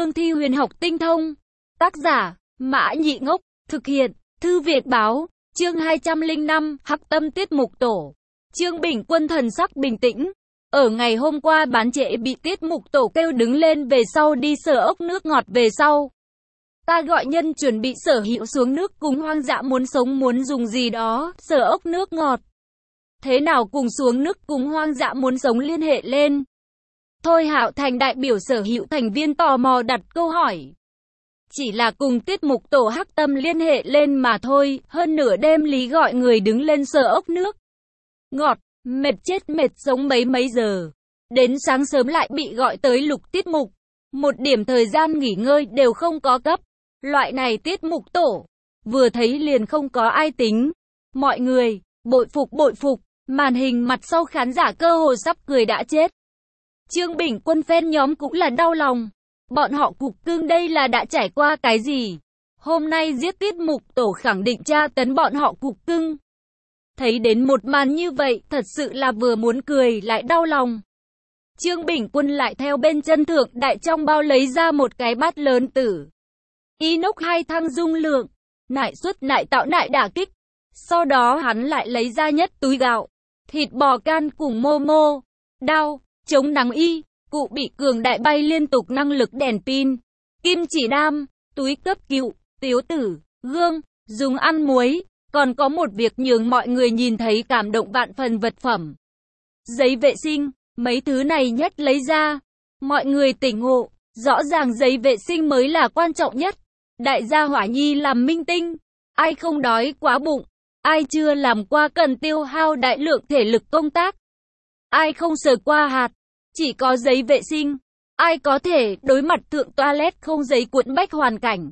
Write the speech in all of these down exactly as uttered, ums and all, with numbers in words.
cương thi huyền học tinh thông. Tác giả, Mã Nhị Ngốc, thực hiện, Thư Việt Báo, chương hai trăm lẻ năm, Hắc Tâm Tiết Mục Tổ. Trương Bình Quân thần sắc bình tĩnh. Ở ngày hôm qua bán trễ bị Tiết Mục Tổ kêu đứng lên về sau đi sở ốc nước ngọt về sau. Ta gọi nhân chuẩn bị sở hữu xuống nước cùng hoang dã muốn sống muốn dùng gì đó, sở ốc nước ngọt. Thế nào cùng xuống nước cùng hoang dã muốn sống liên hệ lên? Thôi Hạo Thành đại biểu sở hữu thành viên tò mò đặt câu hỏi. Chỉ là cùng Tiết Mục Tổ Hắc Tâm liên hệ lên mà thôi, hơn nửa đêm Lý gọi người đứng lên sở ốc nước ngọt, mệt chết mệt sống mấy mấy giờ. Đến sáng sớm lại bị gọi tới lục tiết mục, một điểm thời gian nghỉ ngơi đều không có cấp. Loại này Tiết Mục Tổ, vừa thấy liền không có ai tính. Mọi người, bội phục bội phục, màn hình mặt sau khán giả cơ hồ sắp cười đã chết. Trương Bình Quân fan nhóm cũng là đau lòng. Bọn họ cục cưng đây là đã trải qua cái gì? Hôm nay giết Tiết Mục Tổ khẳng định tra tấn bọn họ cục cưng. Thấy đến một màn như vậy, thật sự là vừa muốn cười lại đau lòng. Trương Bình Quân lại theo bên chân thượng đại trong bao lấy ra một cái bát lớn tử inox hai thăng dung lượng, nại xuất nại tạo nại đả kích. Sau đó hắn lại lấy ra nhất túi gạo, thịt bò can cùng mô mô, đao, chống nắng y, cụ bị cường đại bay liên tục năng lực đèn pin, kim chỉ đam, túi cấp cứu, tiếu tử, gương, dùng ăn muối. Còn có một việc nhường mọi người nhìn thấy cảm động vạn phần vật phẩm. Giấy vệ sinh, mấy thứ này nhất lấy ra. Mọi người tỉnh ngộ, rõ ràng giấy vệ sinh mới là quan trọng nhất. Đại gia Hỏa Nhi làm minh tinh, ai không đói quá bụng, ai chưa làm qua cần tiêu hao đại lượng thể lực công tác, ai không sờ qua hạt, chỉ có giấy vệ sinh, ai có thể đối mặt thượng toilet không giấy cuộn bách hoàn cảnh.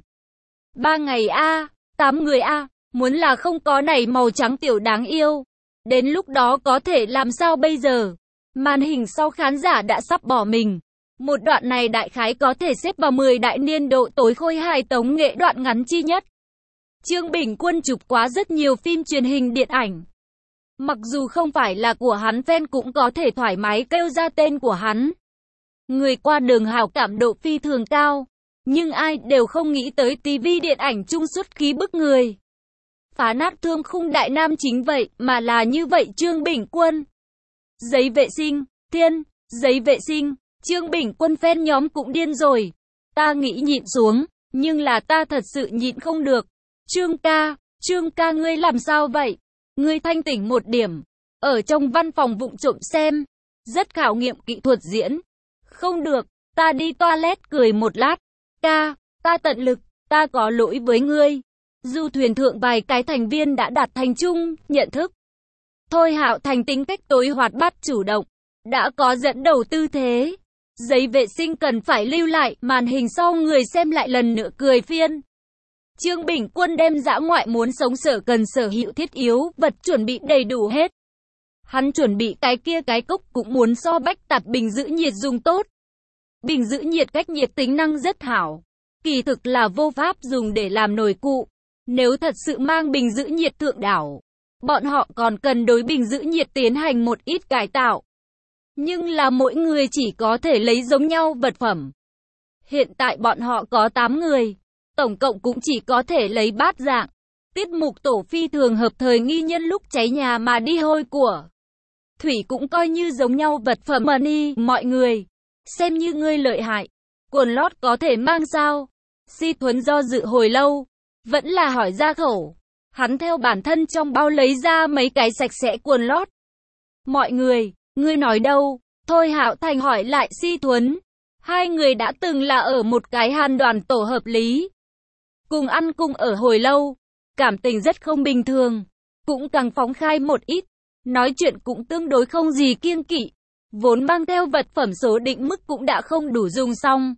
Ba ngày a, tám người a. Muốn là không có này màu trắng tiểu đáng yêu. Đến lúc đó có thể làm sao bây giờ? Màn hình sau khán giả đã sắp bỏ mình. Một đoạn này đại khái có thể xếp vào mười đại niên độ tối khôi hài tống nghệ đoạn ngắn chi nhất. Trương Bình Quân chụp quá rất nhiều phim truyền hình điện ảnh. Mặc dù không phải là của hắn, fan cũng có thể thoải mái kêu ra tên của hắn. Người qua đường hào cảm độ phi thường cao. Nhưng ai đều không nghĩ tới tivi điện ảnh trung xuất khí bức người. Phá nát thương khung đại nam chính vậy, mà là như vậy Trương Bình Quân. Giấy vệ sinh, thiên, giấy vệ sinh, Trương Bình Quân fan nhóm cũng điên rồi. Ta nghĩ nhịn xuống, nhưng là ta thật sự nhịn không được. Trương ca, Trương ca ngươi làm sao vậy? Ngươi thanh tỉnh một điểm. Ở trong văn phòng vụng trộm xem. Rất khảo nghiệm kỹ thuật diễn. Không được, ta đi toilet cười một lát. Ca, ta tận lực, ta có lỗi với ngươi. Du thuyền thượng vài cái thành viên đã đạt thành chung, nhận thức. Thôi Hạo Thành tính cách tối hoạt bát chủ động, đã có dẫn đầu tư thế. Giấy vệ sinh cần phải lưu lại, màn hình sau người xem lại lần nữa cười phiên. Trương Bình Quân đem dã ngoại muốn sống sở cần sở hữu thiết yếu, vật chuẩn bị đầy đủ hết. Hắn chuẩn bị cái kia cái cốc cũng muốn so bách tạp bình giữ nhiệt dùng tốt. Bình giữ nhiệt cách nhiệt tính năng rất hảo. Kỳ thực là vô pháp dùng để làm nồi cụ. Nếu thật sự mang bình giữ nhiệt thượng đảo, bọn họ còn cần đối bình giữ nhiệt tiến hành một ít cải tạo. Nhưng là mỗi người chỉ có thể lấy giống nhau vật phẩm. Hiện tại bọn họ có tám người, tổng cộng cũng chỉ có thể lấy bát dạng. Tiết Mục Tổ phi thường hợp thời nghi nhân lúc cháy nhà mà đi hôi của. Thủy cũng coi như giống nhau vật phẩm money, mọi người. Xem như ngươi lợi hại. Quần lót có thể mang sao? Si Thuấn do dự hồi lâu. Vẫn là hỏi ra khẩu. Hắn theo bản thân trong bao lấy ra mấy cái sạch sẽ quần lót. Mọi người, ngươi nói đâu? Thôi Hạo Thành hỏi lại Si Thuấn. Hai người đã từng là ở một cái hàn đoàn tổ hợp lý. Cùng ăn cùng ở hồi lâu. Cảm tình rất không bình thường. Cũng càng phóng khai một ít. Nói chuyện cũng tương đối không gì kiêng kỵ. Vốn mang theo vật phẩm số định mức cũng đã không đủ dùng xong.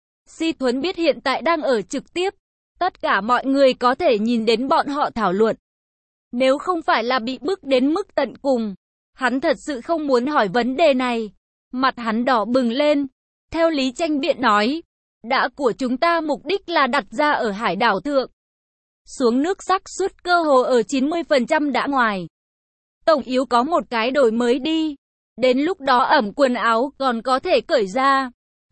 Si Thuấn biết hiện tại đang ở trực tiếp. Tất cả mọi người có thể nhìn đến bọn họ thảo luận. Nếu không phải là bị bức đến mức tận cùng, hắn thật sự không muốn hỏi vấn đề này. Mặt hắn đỏ bừng lên. Theo Lý Tranh Biện nói, đã của chúng ta mục đích là đặt ra ở hải đảo thượng. Xuống nước xác suất cơ hồ ở chín mươi phần trăm đã ngoài. Tổng yếu có một cái đổi mới đi. Đến lúc đó ẩm quần áo còn có thể cởi ra.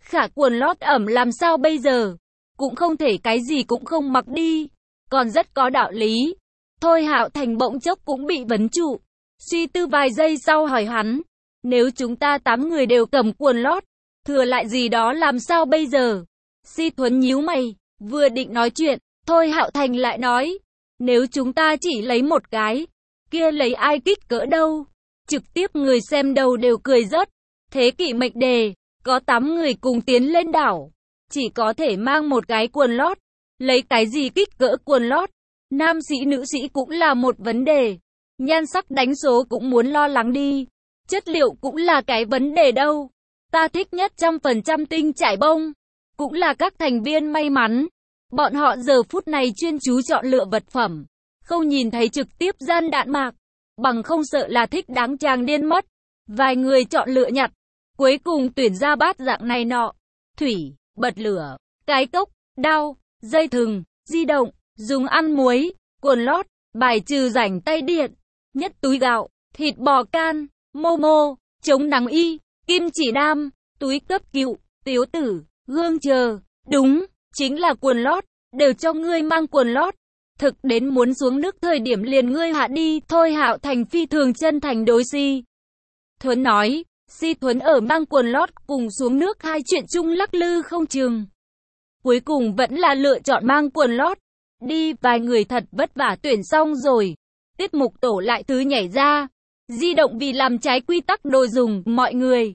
Khả quần lót ẩm làm sao bây giờ? Cũng không thể cái gì cũng không mặc đi. Còn rất có đạo lý. Thôi Hạo Thành bỗng chốc cũng bị vấn trụ. Suy tư vài giây sau hỏi hắn. Nếu chúng ta tám người đều cầm quần lót, thừa lại gì đó làm sao bây giờ? Si Thuấn nhíu mày, vừa định nói chuyện, Thôi Hạo Thành lại nói. Nếu chúng ta chỉ lấy một cái, kia lấy ai kích cỡ đâu? Trực tiếp người xem đầu đều cười rớt. Thế kỷ mệnh đề, có tám người cùng tiến lên đảo. Chỉ có thể mang một cái quần lót. Lấy cái gì kích cỡ quần lót? Nam sĩ nữ sĩ cũng là một vấn đề. Nhan sắc đánh số cũng muốn lo lắng đi. Chất liệu cũng là cái vấn đề đâu. Ta thích nhất trăm phần trăm tinh trải bông. Cũng là các thành viên may mắn. Bọn họ giờ phút này chuyên chú chọn lựa vật phẩm. Không nhìn thấy trực tiếp gian đạn mạc. Bằng không sợ là thích đáng chàng điên mất. Vài người chọn lựa nhặt. Cuối cùng tuyển ra bát dạng này nọ. Thủy, bật lửa, cái cốc, đao, dây thừng, di động, dùng ăn muối, quần lót, bài trừ rảnh tay điện, nhất túi gạo, thịt bò can, momo, chống nắng y, kim chỉ đam, túi cấp cứu, tiếu tử, gương chờ. Đúng, chính là quần lót, đều cho ngươi mang quần lót. Thực đến muốn xuống nước thời điểm liền ngươi hạ đi. Thôi Hạo Thành phi thường chân thành đối Si Thuấn nói. Si Thuấn ở mang quần lót cùng xuống nước hai chuyện chung lắc lư không chừng. Cuối cùng vẫn là lựa chọn mang quần lót. Đi, vài người thật vất vả tuyển xong rồi. Tiết mục tổ lại thứ nhảy ra. Di động vì làm trái quy tắc đồ dùng, mọi người.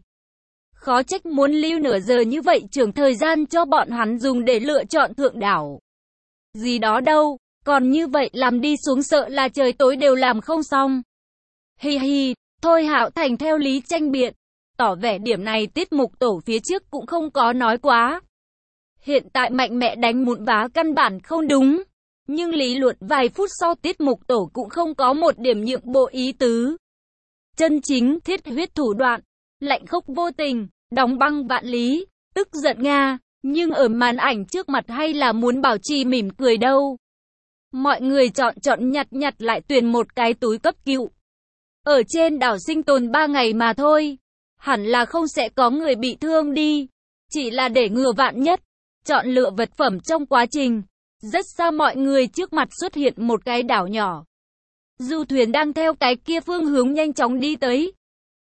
Khó trách muốn lưu nửa giờ như vậy, trưởng thời gian cho bọn hắn dùng để lựa chọn thượng đảo. Gì đó đâu, còn như vậy làm đi xuống sợ là trời tối đều làm không xong. Hi hi, Thôi Hạo Thành theo lý tranh biện. Tỏ vẻ điểm này tiết mục tổ phía trước cũng không có nói quá. Hiện tại mạnh mẽ đánh mụn vá căn bản không đúng. Nhưng lý luận vài phút sau tiết mục tổ cũng không có một điểm nhượng bộ ý tứ. Chân chính thiết huyết thủ đoạn, lạnh khốc vô tình, đóng băng vạn lý, tức giận Nga. Nhưng ở màn ảnh trước mặt hay là muốn bảo trì mỉm cười đâu. Mọi người chọn chọn nhặt nhặt lại tuyển một cái túi cấp cứu. Ở trên đảo sinh tồn ba ngày mà thôi. Hẳn là không sẽ có người bị thương đi. Chỉ là để ngừa vạn nhất. Chọn lựa vật phẩm trong quá trình. Rất xa mọi người trước mặt xuất hiện một cái đảo nhỏ. Du thuyền đang theo cái kia phương hướng nhanh chóng đi tới.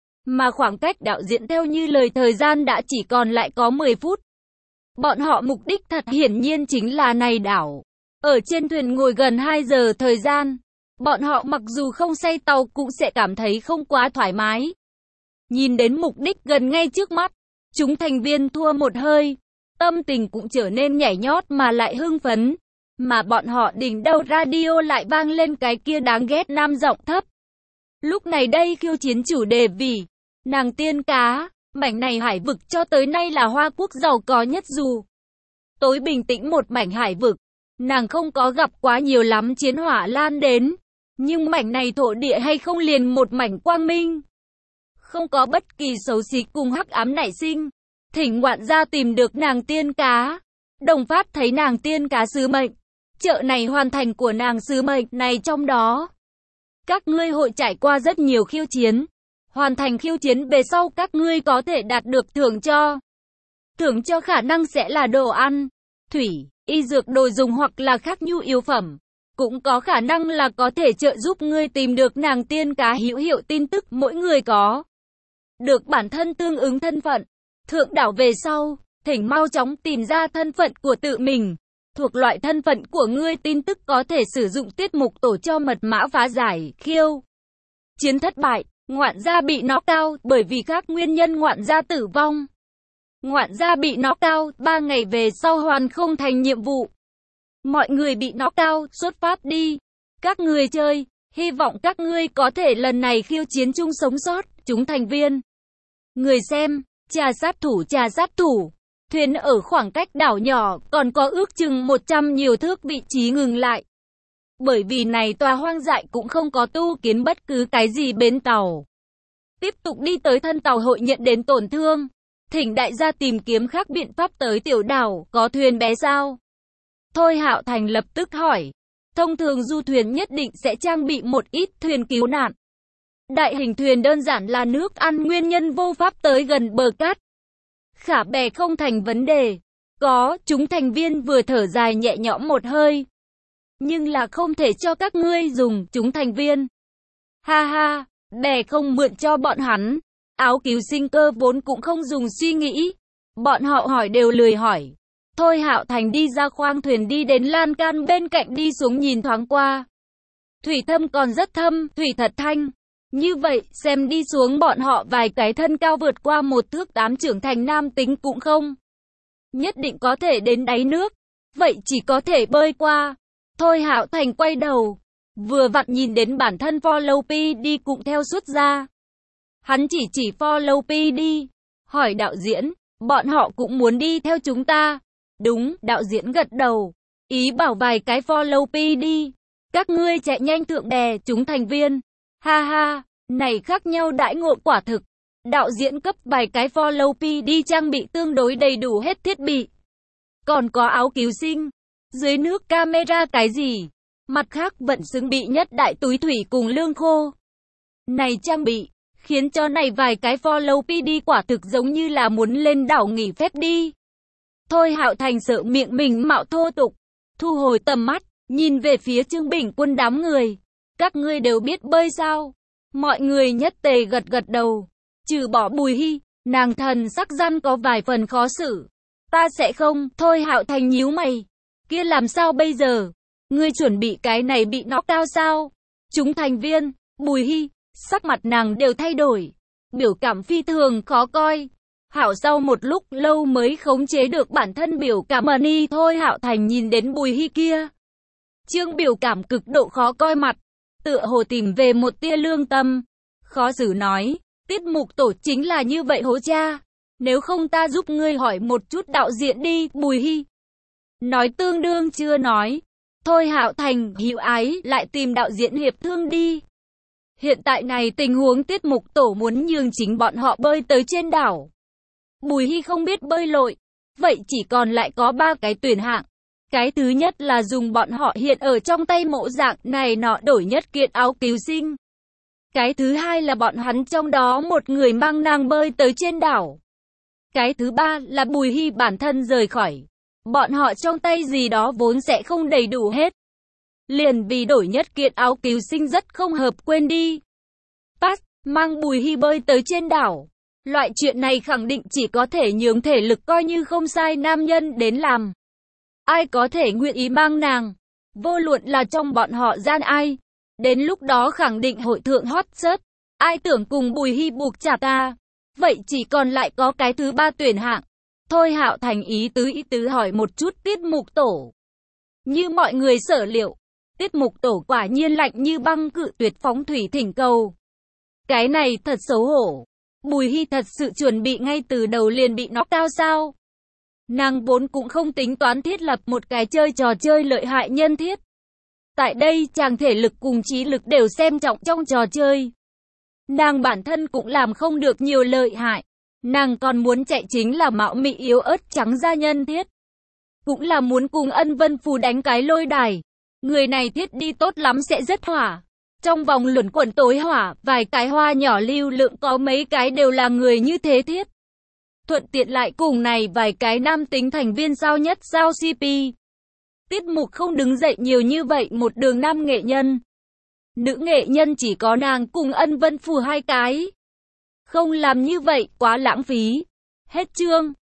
Mà khoảng cách đạo diễn theo như lời thời gian đã chỉ còn lại có mười phút. Bọn họ mục đích thật hiển nhiên chính là này đảo. Ở trên thuyền ngồi gần hai giờ thời gian. Bọn họ mặc dù không say tàu cũng sẽ cảm thấy không quá thoải mái. Nhìn đến mục đích gần ngay trước mắt, chúng thành viên thua một hơi, tâm tình cũng trở nên nhảy nhót mà lại hưng phấn. Mà bọn họ đỉnh đầu radio lại vang lên cái kia đáng ghét nam giọng thấp. Lúc này đây khiêu chiến chủ đề vì nàng tiên cá, mảnh này hải vực cho tới nay là Hoa Quốc giàu có nhất dù. Tối bình tĩnh một mảnh hải vực, nàng không có gặp quá nhiều lắm chiến hỏa lan đến. Nhưng mảnh này thổ địa hay không liền một mảnh quang minh. Không có bất kỳ xấu xí cùng hắc ám nảy sinh. Thỉnh ngoạn gia tìm được nàng tiên cá. Đồng Phát thấy nàng tiên cá sứ mệnh. Chợ này hoàn thành của nàng sứ mệnh này trong đó. Các ngươi hội trải qua rất nhiều khiêu chiến. Hoàn thành khiêu chiến về sau các ngươi có thể đạt được thưởng cho. Thưởng cho khả năng sẽ là đồ ăn, thủy, y dược đồ dùng hoặc là khác nhu yếu phẩm. Cũng có khả năng là có thể trợ giúp ngươi tìm được nàng tiên cá hữu hiệu tin tức mỗi người có. Được bản thân tương ứng thân phận. Thượng đảo về sau, thỉnh mau chóng tìm ra thân phận của tự mình. Thuộc loại thân phận của ngươi tin tức có thể sử dụng tiết mục tổ cho mật mã phá giải, khiêu. Chiến thất bại, ngoạn gia bị knock out bởi vì các nguyên nhân ngoạn gia tử vong. Ngoạn gia bị knock out, ba ngày về sau hoàn không thành nhiệm vụ. Mọi người bị knock out, xuất phát đi. Các người chơi, hy vọng các ngươi có thể lần này khiêu chiến chung sống sót, chúng thành viên. Người xem, trà sát thủ trà sát thủ. Thuyền ở khoảng cách đảo nhỏ, còn có ước chừng một trăm nhiều thước vị trí ngừng lại. Bởi vì này tòa hoang dại cũng không có tu kiến bất cứ cái gì bến tàu. Tiếp tục đi tới thân tàu hội nhận đến tổn thương. Thỉnh đại gia tìm kiếm khác biện pháp tới tiểu đảo, có thuyền bé sao? Thôi Hạo Thành lập tức hỏi. Thông thường du thuyền nhất định sẽ trang bị một ít thuyền cứu nạn. Đại hình thuyền đơn giản là nước ăn nguyên nhân vô pháp tới gần bờ cát. Khả bè không thành vấn đề. Có, chúng thành viên vừa thở dài nhẹ nhõm một hơi. Nhưng là không thể cho các ngươi dùng, chúng thành viên. Ha ha, bè không mượn cho bọn hắn. Áo cứu sinh cơ vốn cũng không dùng suy nghĩ. Bọn họ hỏi đều lười hỏi. Thôi Hạo Thành đi ra khoang thuyền đi đến lan can bên cạnh đi xuống nhìn thoáng qua. Thủy thâm còn rất thâm, thủy thật thanh. Như vậy, xem đi xuống bọn họ vài cái thân cao vượt qua một thước tám trưởng thành nam tính cũng không. Nhất định có thể đến đáy nước. Vậy chỉ có thể bơi qua. Thôi Hạo Thành quay đầu. Vừa vặn nhìn đến bản thân Follow pê đê cũng theo xuất ra. Hắn chỉ chỉ Follow pê đê. Hỏi đạo diễn, bọn họ cũng muốn đi theo chúng ta. Đúng, đạo diễn gật đầu. Ý bảo vài cái Follow pê đê. Các ngươi chạy nhanh thượng bè, chúng thành viên. Ha ha, này khác nhau đãi ngộ quả thực. Đạo diễn cấp vài cái Follow pê đê trang bị tương đối đầy đủ hết thiết bị. Còn có áo cứu sinh. Dưới nước camera cái gì. Mặt khác vẫn xứng bị nhất đại túi thủy cùng lương khô. Này trang bị, khiến cho này vài cái Follow pê đê quả thực giống như là muốn lên đảo nghỉ phép đi. Thôi Hạo Thành sợ miệng mình mạo thô tục. Thu hồi tầm mắt, nhìn về phía Trương Bình Quân đám người. Các ngươi đều biết bơi sao? Mọi người nhất tề gật gật đầu. Trừ bỏ Bùi Hy, nàng thần sắc răn có vài phần khó xử. Ta sẽ không, Thôi Hạo Thành nhíu mày. Kia làm sao bây giờ? Ngươi chuẩn bị cái này bị knock out sao? Chúng thành viên, Bùi Hy, sắc mặt nàng đều thay đổi. Biểu cảm phi thường khó coi. Hạo sau một lúc lâu mới khống chế được bản thân biểu cảm ẩn y. Thôi Hạo Thành nhìn đến Bùi Hy kia. Trương biểu cảm cực độ khó coi mặt. Tựa hồ tìm về một tia lương tâm. Khó xử nói, tiết mục tổ chính là như vậy hố cha. Nếu không ta giúp ngươi hỏi một chút đạo diễn đi, Bùi Hy. Nói tương đương chưa nói. Thôi Hạo Thành hữu ái lại tìm đạo diễn hiệp thương đi. Hiện tại này tình huống tiết mục tổ muốn nhường chính bọn họ bơi tới trên đảo. Bùi Hy không biết bơi lội. Vậy chỉ còn lại có ba cái tuyển hạng. Cái thứ nhất là dùng bọn họ hiện ở trong tay mộ dạng này nọ đổi nhất kiện áo cứu sinh. Cái thứ hai là bọn hắn trong đó một người mang nàng bơi tới trên đảo. Cái thứ ba là Bùi Hy bản thân rời khỏi. Bọn họ trong tay gì đó vốn sẽ không đầy đủ hết. Liền vì đổi nhất kiện áo cứu sinh rất không hợp quên đi. Pass, mang Bùi Hy bơi tới trên đảo. Loại chuyện này khẳng định chỉ có thể nhường thể lực coi như không sai nam nhân đến làm. Ai có thể nguyện ý mang nàng? Vô luận là trong bọn họ gian ai. Đến lúc đó khẳng định hội thượng hot search. Ai tưởng cùng Bùi Hy buộc trả ta? Vậy chỉ còn lại có cái thứ ba tuyển hạng. Thôi Hạo Thành ý tứ ý tứ hỏi một chút tiết mục tổ. Như mọi người sở liệu, tiết mục tổ quả nhiên lạnh như băng cự tuyệt phóng thủy thỉnh cầu. Cái này thật xấu hổ. Bùi Hy thật sự chuẩn bị ngay từ đầu liền bị knock out sao? Nàng vốn cũng không tính toán thiết lập một cái chơi trò chơi lợi hại nhân thiết. Tại đây chàng thể lực cùng trí lực đều xem trọng trong trò chơi. Nàng bản thân cũng làm không được nhiều lợi hại. Nàng còn muốn chạy chính là mạo mị yếu ớt trắng da nhân thiết. Cũng là muốn cùng Ân Vân Phù đánh cái lôi đài. Người này thiết đi tốt lắm sẽ rất hỏa. Trong vòng luẩn quẩn tối hỏa, vài cái hoa nhỏ lưu lượng có mấy cái đều là người như thế thiết. Thuận tiện lại cùng này vài cái nam tính thành viên sao nhất sao xê pê. Tiết mục không đứng dậy nhiều như vậy một đường nam nghệ nhân. Nữ nghệ nhân chỉ có nàng cùng Ân Vân Phù hai cái. Không làm như vậy quá lãng phí. Hết chương.